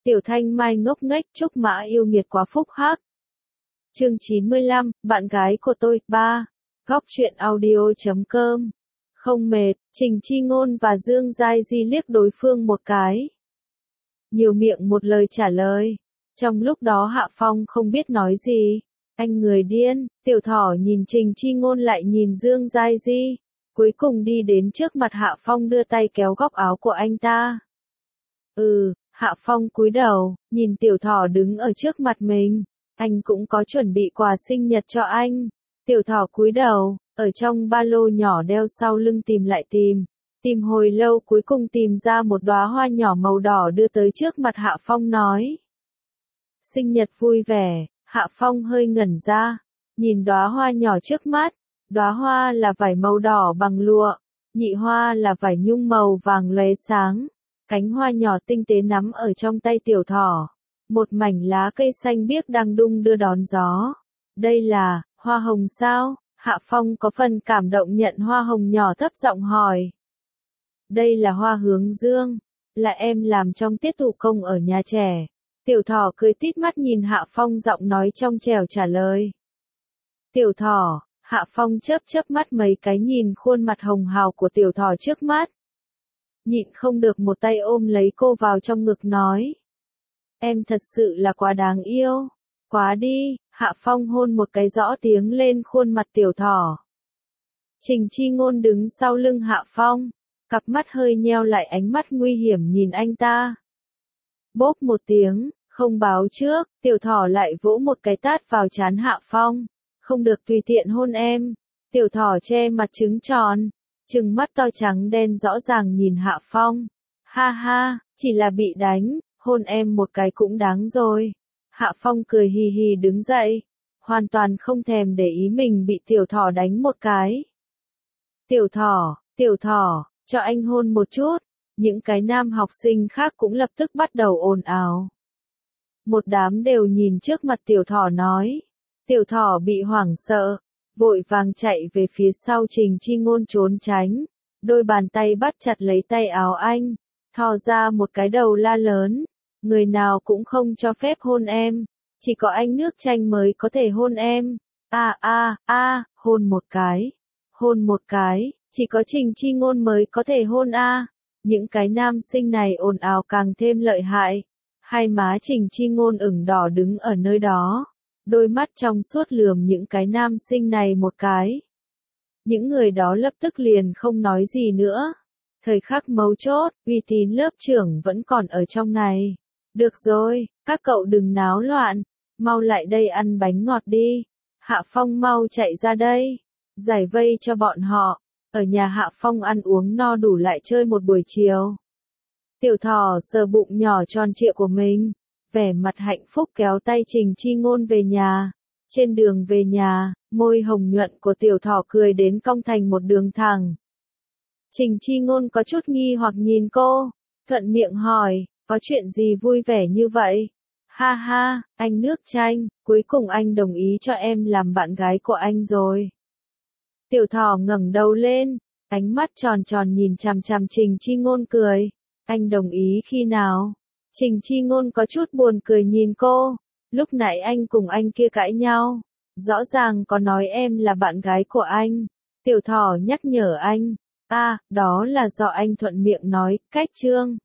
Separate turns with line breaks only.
Tiểu Thanh Mai ngốc nghếch, Trúc Mã yêu nghiệt quá phúc hắc. Chương 95, bạn gái của tôi, 3. Góc truyện audio.com. Không mệt, Trình Chi Ngôn và Dương Giai Di liếc đối phương một cái. Nhiều miệng một lời trả lời. Trong lúc đó Hạ Phong không biết nói gì. Anh người điên, Tiểu Thỏ nhìn Trình Chi Ngôn lại nhìn Dương Giai Di. Cuối cùng đi đến trước mặt Hạ Phong đưa tay kéo góc áo của anh ta. Hạ Phong cúi đầu, nhìn Tiểu Thỏ đứng ở trước mặt mình. Anh cũng có chuẩn bị quà sinh nhật cho anh. Tiểu Thỏ cúi đầu, ở trong ba lô nhỏ đeo sau lưng tìm hồi lâu cuối cùng tìm ra một đóa hoa nhỏ màu đỏ đưa tới trước mặt Hạ Phong nói. Sinh nhật vui vẻ, Hạ Phong hơi ngẩn ra, nhìn đóa hoa nhỏ trước mắt. Đóa hoa là vải màu đỏ bằng lụa, nhị hoa là vải nhung màu vàng lóe sáng. Cánh hoa nhỏ tinh tế nắm ở trong tay Tiểu Thỏ. Một mảnh lá cây xanh biếc đang đung đưa đón gió. Đây là hoa hồng sao? Hạ Phong có phần cảm động nhận hoa hồng nhỏ thấp giọng hỏi. Đây là hoa hướng dương, là em làm trong tiết thủ công ở nhà trẻ. Tiểu Thỏ cười tít mắt nhìn Hạ Phong giọng nói trong trẻo trả lời. Tiểu Thỏ, Hạ Phong chớp mắt mấy cái nhìn khuôn mặt hồng hào của Tiểu Thỏ trước mắt. Nhịn không được một tay ôm lấy cô vào trong ngực nói. Em thật sự là quá đáng yêu. Quá đi, Hạ Phong hôn một cái rõ tiếng lên khuôn mặt Tiểu Thỏ. Trình Chi Ngôn đứng sau lưng Hạ Phong, cặp mắt hơi nheo lại ánh mắt nguy hiểm nhìn anh ta. Bốp một tiếng, không báo trước, Tiểu Thỏ lại vỗ một cái tát vào trán Hạ Phong. Không được tùy tiện hôn em. Tiểu Thỏ che mặt trứng tròn, trừng mắt to trắng đen rõ ràng nhìn Hạ Phong. Ha ha, chỉ là bị đánh, hôn em một cái cũng đáng rồi. Hạ Phong cười hì hì đứng dậy, hoàn toàn không thèm để ý mình bị Tiểu Thỏ đánh một cái. Tiểu Thỏ, cho anh hôn một chút. Những cái nam học sinh khác cũng lập tức bắt đầu ồn ào. Một đám đều nhìn trước mặt Tiểu Thỏ nói. Tiểu Thỏ bị hoảng sợ, vội vàng chạy về phía sau Trình Chi Ngôn trốn tránh. Đôi bàn tay bắt chặt lấy tay áo anh, thò ra một cái đầu la lớn. Người nào cũng không cho phép hôn em, chỉ có anh nước chanh mới có thể hôn em. Hôn một cái, chỉ có Trình Chi Ngôn mới có thể hôn a. Những cái nam sinh này ồn ào càng thêm lợi hại. Hai má Trình Chi Ngôn ửng đỏ đứng ở nơi đó, đôi mắt trong suốt lườm những cái nam sinh này một cái. Những người đó lập tức liền không nói gì nữa. Thời khắc mấu chốt, uy tín lớp trưởng vẫn còn ở trong này. Được rồi, các cậu đừng náo loạn, mau lại đây ăn bánh ngọt đi. Hạ Phong mau chạy ra đây, giải vây cho bọn họ. Ở nhà Hạ Phong ăn uống no đủ lại chơi một buổi chiều. Tiểu Thỏ sờ bụng nhỏ tròn trịa của mình, vẻ mặt hạnh phúc kéo tay Trình Chi Ngôn về nhà. Trên đường về nhà, môi hồng nhuận của Tiểu Thỏ cười đến cong thành một đường thẳng. Trình Chi Ngôn có chút nghi hoặc nhìn cô, thuận miệng hỏi, có chuyện gì vui vẻ như vậy? Ha ha, anh nước chanh, cuối cùng anh đồng ý cho em làm bạn gái của anh rồi. Tiểu Thỏ ngẩng đầu lên, ánh mắt tròn tròn nhìn chằm chằm Trình Chi Ngôn cười. Anh đồng ý khi nào? Trình Chi Ngôn có chút buồn cười nhìn cô. Lúc nãy anh cùng anh kia cãi nhau, rõ ràng có nói em là bạn gái của anh. Tiểu Thỏ nhắc nhở anh. Đó là do anh thuận miệng nói, cách chương.